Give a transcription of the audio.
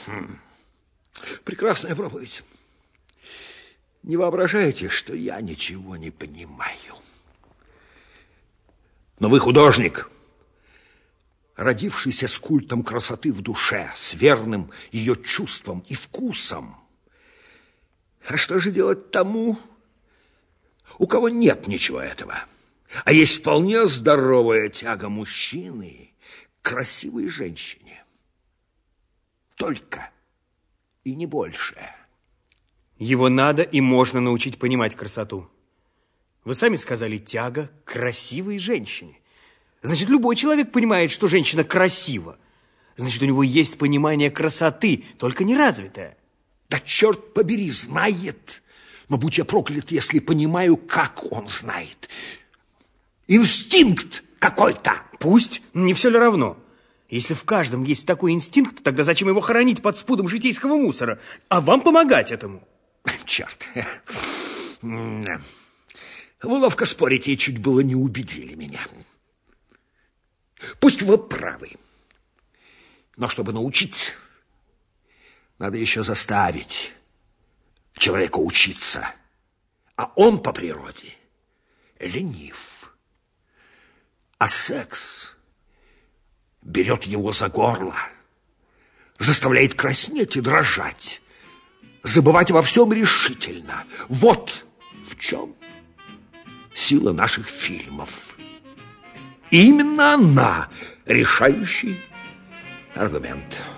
Прекрасная проповедь. Не воображаете, что я ничего не понимаю. Но вы художник, родившийся с культом красоты в душе, с верным ее чувством и вкусом. А что же делать тому, у кого нет ничего этого, а есть вполне здоровая тяга мужчины к красивой женщине? Только и не больше. Его надо и можно научить понимать красоту. Вы сами сказали, тяга к красивой женщине. Значит, любой человек понимает, что женщина красива. Значит, у него есть понимание красоты, только неразвитое. Да черт побери, знает. Но будь я проклят, если понимаю, как он знает. Инстинкт какой-то. Пусть, не все ли равно? Если в каждом есть такой инстинкт, тогда зачем его хоронить под спудом житейского мусора? А вам помогать этому? Черт. Вы ловко спорите и чуть было не убедили меня. Пусть вы правы. Но чтобы научить, надо еще заставить человека учиться. А он по природе ленив. А секс берет его за горло, заставляет краснеть и дрожать, забывать во всем решительно. Вот в чем сила наших фильмов. И именно она решающий аргумент.